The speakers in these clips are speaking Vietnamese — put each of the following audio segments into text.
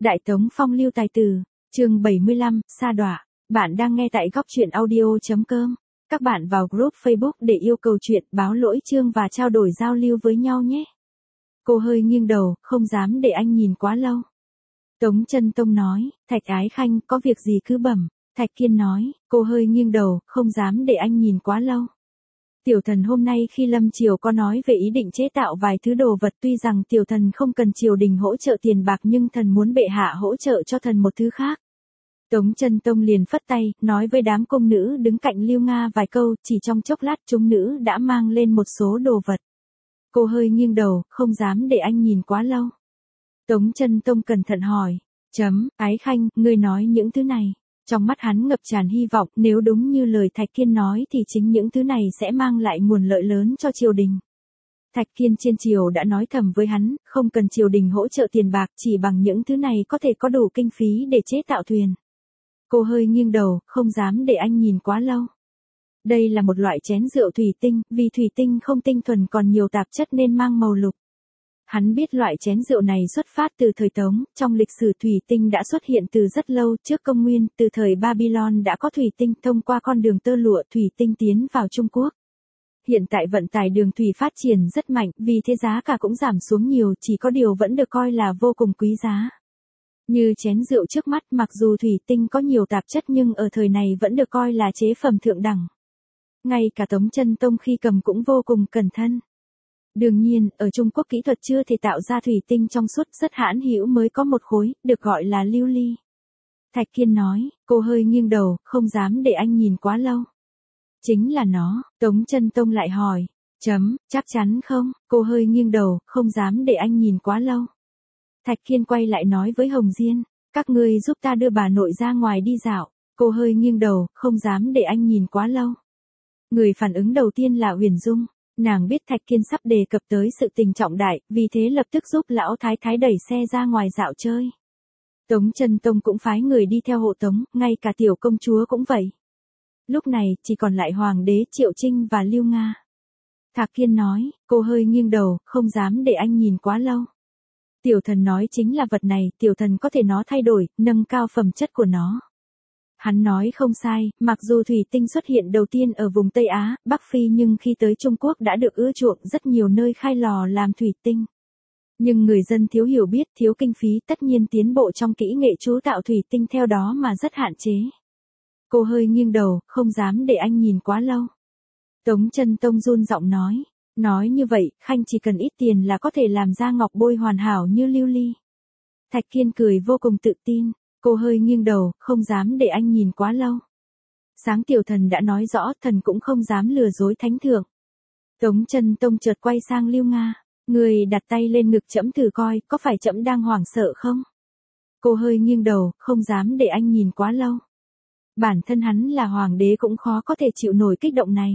Đại Tống Phong lưu tài tử, chương 75, sa đọa. Bạn đang nghe tại góc truyện audio.com. Các bạn vào group Facebook để yêu cầu chuyện, báo lỗi chương và trao đổi giao lưu với nhau nhé. Cô hơi nghiêng đầu, không dám để anh nhìn quá lâu. Tống Chân Tông nói, Thạch Ái Khanh, có việc gì cứ bẩm. Thạch Kiên nói, cô hơi nghiêng đầu, không dám để anh nhìn quá lâu. Tiểu thần hôm nay khi lâm triều có nói về ý định chế tạo vài thứ đồ vật, tuy rằng tiểu thần không cần triều đình hỗ trợ tiền bạc nhưng thần muốn bệ hạ hỗ trợ cho thần một thứ khác. Tống Chân Tông liền phất tay, nói với đám cung nữ đứng cạnh Lưu Nga vài câu, chỉ trong chốc lát chúng nữ đã mang lên một số đồ vật. Cô hơi nghiêng đầu, không dám để anh nhìn quá lâu. Tống Chân Tông cẩn thận hỏi, Ái Khanh, ngươi nói những thứ này. Trong mắt hắn ngập tràn hy vọng, nếu đúng như lời Thạch Kiên nói thì chính những thứ này sẽ mang lại nguồn lợi lớn cho triều đình. Thạch Kiên trên triều đã nói thầm với hắn, không cần triều đình hỗ trợ tiền bạc, chỉ bằng những thứ này có thể có đủ kinh phí để chế tạo thuyền. Cô hơi nghiêng đầu, không dám để anh nhìn quá lâu. Đây là một loại chén rượu thủy tinh, vì thủy tinh không tinh thuần còn nhiều tạp chất nên mang màu lục. Hắn biết loại chén rượu này xuất phát từ thời Tống, trong lịch sử thủy tinh đã xuất hiện từ rất lâu trước công nguyên, từ thời Babylon đã có thủy tinh, thông qua con đường tơ lụa thủy tinh tiến vào Trung Quốc. Hiện tại vận tải đường thủy phát triển rất mạnh, vì thế giá cả cũng giảm xuống nhiều, chỉ có điều vẫn được coi là vô cùng quý giá. Như chén rượu trước mắt, mặc dù thủy tinh có nhiều tạp chất nhưng ở thời này vẫn được coi là chế phẩm thượng đẳng. Ngay cả Tống Chân Tông khi cầm cũng vô cùng cẩn thận. Đương nhiên, ở Trung Quốc kỹ thuật chưa thể tạo ra thủy tinh trong suốt, rất hãn hữu mới có một khối, được gọi là lưu ly. Thạch Kiên nói, cô hơi nghiêng đầu, không dám để anh nhìn quá lâu. Chính là nó, Tống Chân Tông lại hỏi, chắc chắn không, cô hơi nghiêng đầu, không dám để anh nhìn quá lâu. Thạch Kiên quay lại nói với Hồng Diên, các ngươi giúp ta đưa bà nội ra ngoài đi dạo. Cô hơi nghiêng đầu, không dám để anh nhìn quá lâu. Người phản ứng đầu tiên là Huyền Dung. Nàng biết Thạch Kiên sắp đề cập tới sự tình trọng đại, vì thế lập tức giúp lão thái thái đẩy xe ra ngoài dạo chơi. Tống Chân Tông cũng phái người đi theo hộ tống, ngay cả tiểu công chúa cũng vậy. Lúc này, chỉ còn lại Hoàng đế Triệu Trinh và Lưu Nga. Thạch Kiên nói, cô hơi nghiêng đầu, không dám để anh nhìn quá lâu. Tiểu thần nói chính là vật này, tiểu thần có thể nó thay đổi, nâng cao phẩm chất của nó. Hắn nói không sai, mặc dù thủy tinh xuất hiện đầu tiên ở vùng Tây Á, Bắc Phi nhưng khi tới Trung Quốc đã được ưa chuộng rất nhiều nơi khai lò làm thủy tinh. Nhưng người dân thiếu hiểu biết, thiếu kinh phí, tất nhiên tiến bộ trong kỹ nghệ chế tạo thủy tinh theo đó mà rất hạn chế. Cô hơi nghiêng đầu, không dám để anh nhìn quá lâu. Tống Chân Tông run giọng nói như vậy, Khanh chỉ cần ít tiền là có thể làm ra ngọc bôi hoàn hảo như lưu ly. Thạch Kiên cười vô cùng tự tin. Cô hơi nghiêng đầu, không dám để anh nhìn quá lâu. Sáng tiểu thần đã nói rõ, thần cũng không dám lừa dối thánh thượng. Tống Chân Tông chợt quay sang Lưu Nga. Người đặt tay lên ngực trẫm thử coi, có phải trẫm đang hoảng sợ không? Cô hơi nghiêng đầu, không dám để anh nhìn quá lâu. Bản thân hắn là hoàng đế cũng khó có thể chịu nổi kích động này.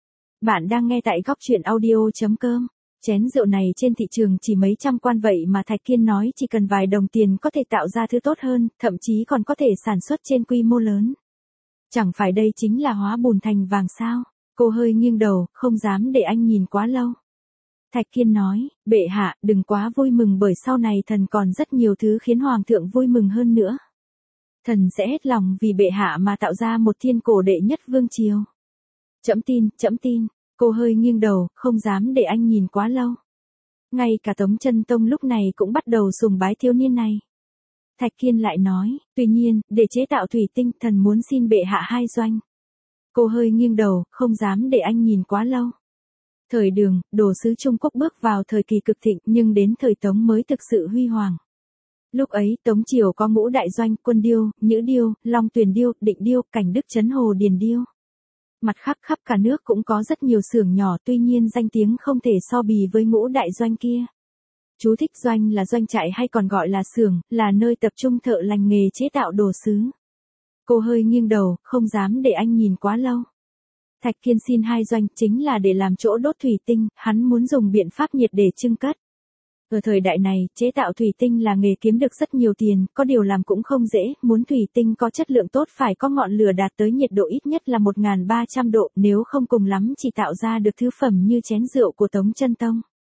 Bạn đang nghe tại góc truyện audio.com. Chén rượu này trên thị trường chỉ mấy trăm quan vậy mà Thạch Kiên nói chỉ cần vài đồng tiền có thể tạo ra thứ tốt hơn, thậm chí còn có thể sản xuất trên quy mô lớn. Chẳng phải đây chính là hóa bùn thành vàng sao? Cô hơi nghiêng đầu, không dám để anh nhìn quá lâu. Thạch Kiên nói, bệ hạ, đừng quá vui mừng bởi sau này thần còn rất nhiều thứ khiến hoàng thượng vui mừng hơn nữa. Thần sẽ hết lòng vì bệ hạ mà tạo ra một thiên cổ đệ nhất vương triều. Trẫm tin. Cô hơi nghiêng đầu, không dám để anh nhìn quá lâu. Ngay cả Tống Chân Tông lúc này cũng bắt đầu sùng bái thiếu niên này. Thạch Kiên lại nói, tuy nhiên, để chế tạo thủy tinh, thần muốn xin bệ hạ 2 doanh. Cô hơi nghiêng đầu, không dám để anh nhìn quá lâu. Thời Đường, đồ sứ Trung Quốc bước vào thời kỳ cực thịnh, nhưng đến thời Tống mới thực sự huy hoàng. Lúc ấy, Tống triều có ngũ đại doanh, Quân Điêu, Nhữ Điêu, Long Tuyền Điêu, Định Điêu, Cảnh Đức Trấn Hồ Điền Điêu. Mặt khác khắp cả nước cũng có rất nhiều xưởng nhỏ, tuy nhiên danh tiếng không thể so bì với ngũ đại doanh kia. Chú thích: doanh là doanh trại hay còn gọi là xưởng, là nơi tập trung thợ lành nghề chế tạo đồ sứ. Cô hơi nghiêng đầu, không dám để anh nhìn quá lâu. Thạch Kiên xin 2 doanh chính là để làm chỗ đốt thủy tinh, hắn muốn dùng biện pháp nhiệt để trưng cất. Ở thời đại này, chế tạo thủy tinh là nghề kiếm được rất nhiều tiền, có điều làm cũng không dễ, muốn thủy tinh có chất lượng tốt phải có ngọn lửa đạt tới nhiệt độ ít nhất là 1300 độ, nếu không cùng lắm chỉ tạo ra được thứ phẩm như chén rượu của Tống Chân Tông.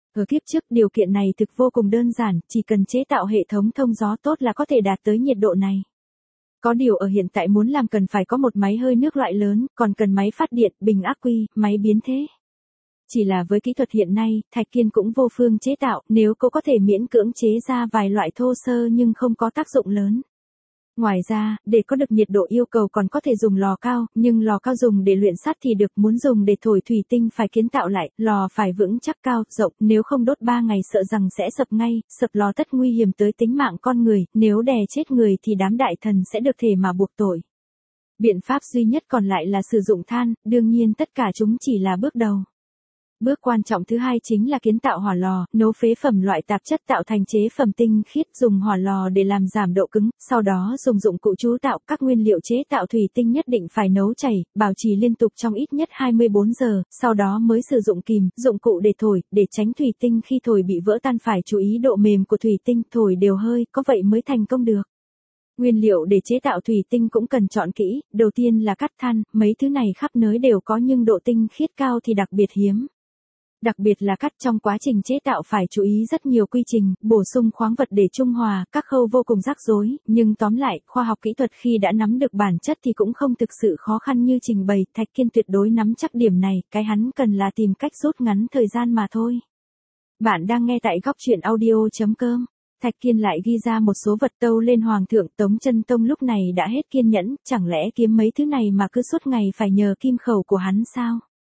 Ở kiếp trước điều kiện này thực vô cùng đơn giản, chỉ cần chế tạo hệ thống thông gió tốt là có thể đạt tới nhiệt độ này. Có điều ở hiện tại muốn làm cần phải có một máy hơi nước loại lớn, còn cần máy phát điện, bình ắc quy, máy biến thế. Chỉ là với kỹ thuật hiện nay, Thạch Kiên cũng vô phương chế tạo, nếu cô có thể miễn cưỡng chế ra vài loại thô sơ nhưng không có tác dụng lớn. Ngoài ra, để có được nhiệt độ yêu cầu còn có thể dùng lò cao, nhưng lò cao dùng để luyện sắt thì được, muốn dùng để thổi thủy tinh phải kiến tạo lại, lò phải vững chắc cao, rộng, nếu không đốt 3 ngày sợ rằng sẽ sập ngay, sập lò tất nguy hiểm tới tính mạng con người, nếu đè chết người thì đám đại thần sẽ được thể mà buộc tội. Biện pháp duy nhất còn lại là sử dụng than, đương nhiên tất cả chúng chỉ là bước đầu. Bước quan trọng thứ hai chính là kiến tạo hỏa lò, nấu phế phẩm loại tạp chất tạo thành chế phẩm tinh khiết, dùng hỏa lò để làm giảm độ cứng, sau đó dùng dụng cụ chú tạo, các nguyên liệu chế tạo thủy tinh nhất định phải nấu chảy, bảo trì liên tục trong ít nhất 24 giờ, sau đó mới sử dụng kìm, dụng cụ để thổi, để tránh thủy tinh khi thổi bị vỡ tan phải chú ý độ mềm của thủy tinh, thổi đều hơi, có vậy mới thành công được. Nguyên liệu để chế tạo thủy tinh cũng cần chọn kỹ, đầu tiên là cát than, mấy thứ này khắp nơi đều có nhưng độ tinh khiết cao thì đặc biệt hiếm. Đặc biệt là cát, trong quá trình chế tạo phải chú ý rất nhiều quy trình, bổ sung khoáng vật để trung hòa, các khâu vô cùng rắc rối, nhưng tóm lại, khoa học kỹ thuật khi đã nắm được bản chất thì cũng không thực sự khó khăn như trình bày, Thạch Kiên tuyệt đối nắm chắc điểm này, cái hắn cần là tìm cách rút ngắn thời gian mà thôi. Bạn đang nghe tại góc truyện audio.com. Thạch Kiên lại ghi ra một số vật tâu lên Hoàng thượng. Tống Chân Tông lúc này đã hết kiên nhẫn, chẳng lẽ kiếm mấy thứ này mà cứ suốt ngày phải nhờ kim khẩu của hắn sao?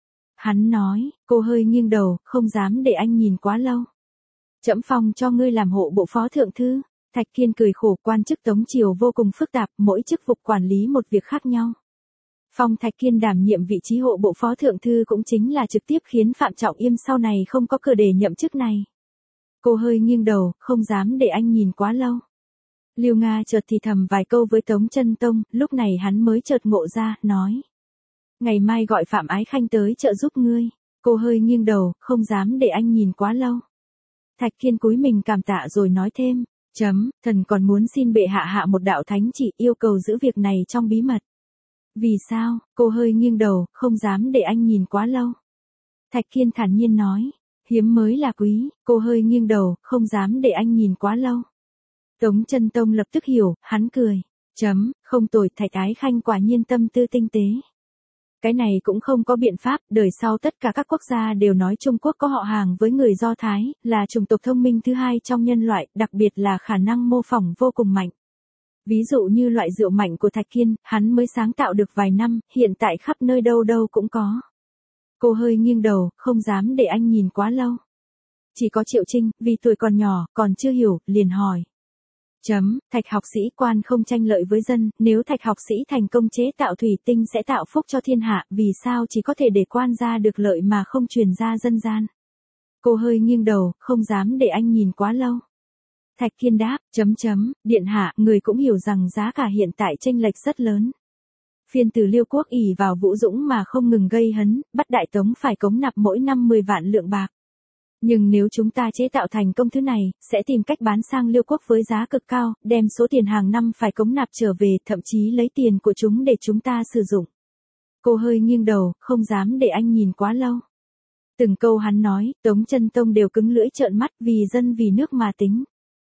Hắn nói, cô hơi nghiêng đầu, không dám để anh nhìn quá lâu. Trẫm phong cho ngươi làm hộ bộ phó thượng thư. Thạch Kiên cười khổ, quan chức Tống triều vô cùng phức tạp, mỗi chức vụ quản lý một việc khác nhau. Phong Thạch Kiên đảm nhiệm vị trí hộ bộ phó thượng thư cũng chính là trực tiếp khiến Phạm Trọng Yêm sau này không có cơ để nhậm chức này. Cô hơi nghiêng đầu, không dám để anh nhìn quá lâu. Lưu Nga chợt thì thầm vài câu với Tống Chân Tông, lúc này hắn mới chợt ngộ ra, nói. Ngày mai gọi Phạm Ái Khanh tới trợ giúp ngươi. Cô hơi nghiêng đầu, không dám để anh nhìn quá lâu. Thạch Kiên cúi mình cảm tạ rồi nói thêm, thần còn muốn xin bệ hạ hạ một đạo thánh chỉ, yêu cầu giữ việc này trong bí mật. Vì sao? Cô hơi nghiêng đầu, không dám để anh nhìn quá lâu. Thạch Kiên thản nhiên nói, hiếm mới là quý. Cô hơi nghiêng đầu, không dám để anh nhìn quá lâu. Tống Chân Tông lập tức hiểu, hắn cười, không tồi, Thạch Ái Khanh quả nhiên tâm tư tinh tế. Cái này cũng không có biện pháp, đời sau tất cả các quốc gia đều nói Trung Quốc có họ hàng với người Do Thái, là chủng tộc thông minh thứ hai trong nhân loại, đặc biệt là khả năng mô phỏng vô cùng mạnh. Ví dụ như loại rượu mạnh của Thạch Kiên, hắn mới sáng tạo được vài năm, hiện tại khắp nơi đâu đâu cũng có. Cô hơi nghiêng đầu, không dám để anh nhìn quá lâu. Chỉ có Triệu Trinh, vì tuổi còn nhỏ, còn chưa hiểu, liền hỏi. Thạch học sĩ quan không tranh lợi với dân, nếu Thạch học sĩ thành công chế tạo thủy tinh sẽ tạo phúc cho thiên hạ, vì sao chỉ có thể để quan gia được lợi mà không truyền ra dân gian? Cô hơi nghiêng đầu, không dám để anh nhìn quá lâu. Thạch Kiên đáp, điện hạ, người cũng hiểu rằng giá cả hiện tại chênh lệch rất lớn. Phiên từ Liêu quốc ỷ vào Vũ Dũng mà không ngừng gây hấn, bắt Đại Tống phải cống nạp mỗi năm 10 vạn lượng bạc. Nhưng nếu chúng ta chế tạo thành công thứ này, sẽ tìm cách bán sang Liêu quốc với giá cực cao, đem số tiền hàng năm phải cống nạp trở về, thậm chí lấy tiền của chúng để chúng ta sử dụng. Cô hơi nghiêng đầu, không dám để anh nhìn quá lâu. Từng câu hắn nói, Tống Chân Tông đều cứng lưỡi trợn mắt, vì dân vì nước mà tính.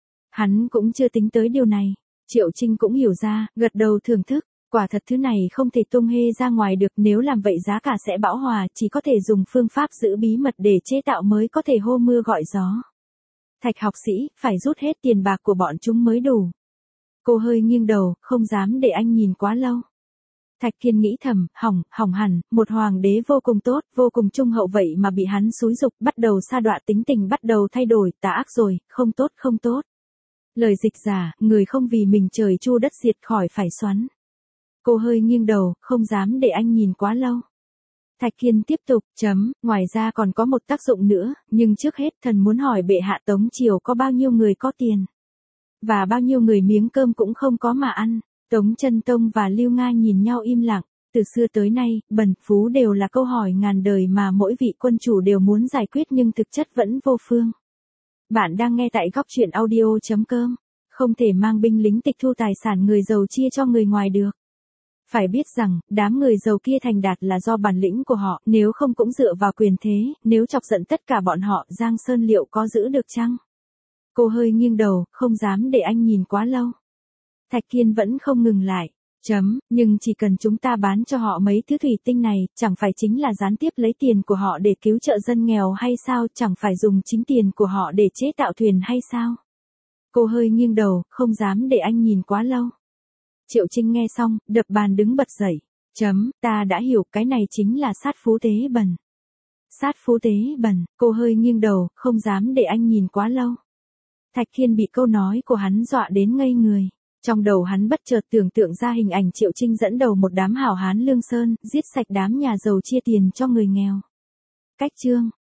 Hắn cũng chưa tính tới điều này. Triệu Trinh cũng hiểu ra, gật đầu thưởng thức. Quả thật thứ này không thể tung hê ra ngoài được, nếu làm vậy giá cả sẽ bão hòa, chỉ có thể dùng phương pháp giữ bí mật để chế tạo mới có thể hô mưa gọi gió. Thạch học sĩ, phải rút hết tiền bạc của bọn chúng mới đủ. Cô hơi nghiêng đầu, không dám để anh nhìn quá lâu. Thạch Kiên nghĩ thầm, hỏng hẳn, một hoàng đế vô cùng tốt, vô cùng trung hậu vậy mà bị hắn xúi giục, bắt đầu sa đọa, tính tình bắt đầu thay đổi, tà ác rồi, không tốt. Lời dịch giả, người không vì mình trời chu đất diệt khỏi phải xoắn. Cô hơi nghiêng đầu, không dám để anh nhìn quá lâu. Thạch Kiên tiếp tục, ngoài ra còn có một tác dụng nữa, nhưng trước hết thần muốn hỏi bệ hạ Tống triều có bao nhiêu người có tiền. Và bao nhiêu người miếng cơm cũng không có mà ăn. Tống Chân Tông và Lưu Nga nhìn nhau im lặng, từ xưa tới nay, bần phú đều là câu hỏi ngàn đời mà mỗi vị quân chủ đều muốn giải quyết nhưng thực chất vẫn vô phương. Bạn đang nghe tại góc truyện audio.com, không thể mang binh lính tịch thu tài sản người giàu chia cho người ngoài được. Phải biết rằng, đám người giàu kia thành đạt là do bản lĩnh của họ, nếu không cũng dựa vào quyền thế, nếu chọc giận tất cả bọn họ, Giang Sơn liệu có giữ được chăng? Cô hơi nghiêng đầu, không dám để anh nhìn quá lâu. Thạch Kiên vẫn không ngừng lại. Nhưng chỉ cần chúng ta bán cho họ mấy thứ thủy tinh này, chẳng phải chính là gián tiếp lấy tiền của họ để cứu trợ dân nghèo hay sao, chẳng phải dùng chính tiền của họ để chế tạo thuyền hay sao? Cô hơi nghiêng đầu, không dám để anh nhìn quá lâu. Triệu Trinh nghe xong, đập bàn đứng bật dậy. Ta đã hiểu, cái này chính là sát phú tế bần. Sát phú tế bần, cô hơi nghiêng đầu, không dám để anh nhìn quá lâu. Thạch Kiên bị câu nói của hắn dọa đến ngây người. Trong đầu hắn bất chợt tưởng tượng ra hình ảnh Triệu Trinh dẫn đầu một đám hảo hán lương sơn, giết sạch đám nhà giàu chia tiền cho người nghèo. Cách chương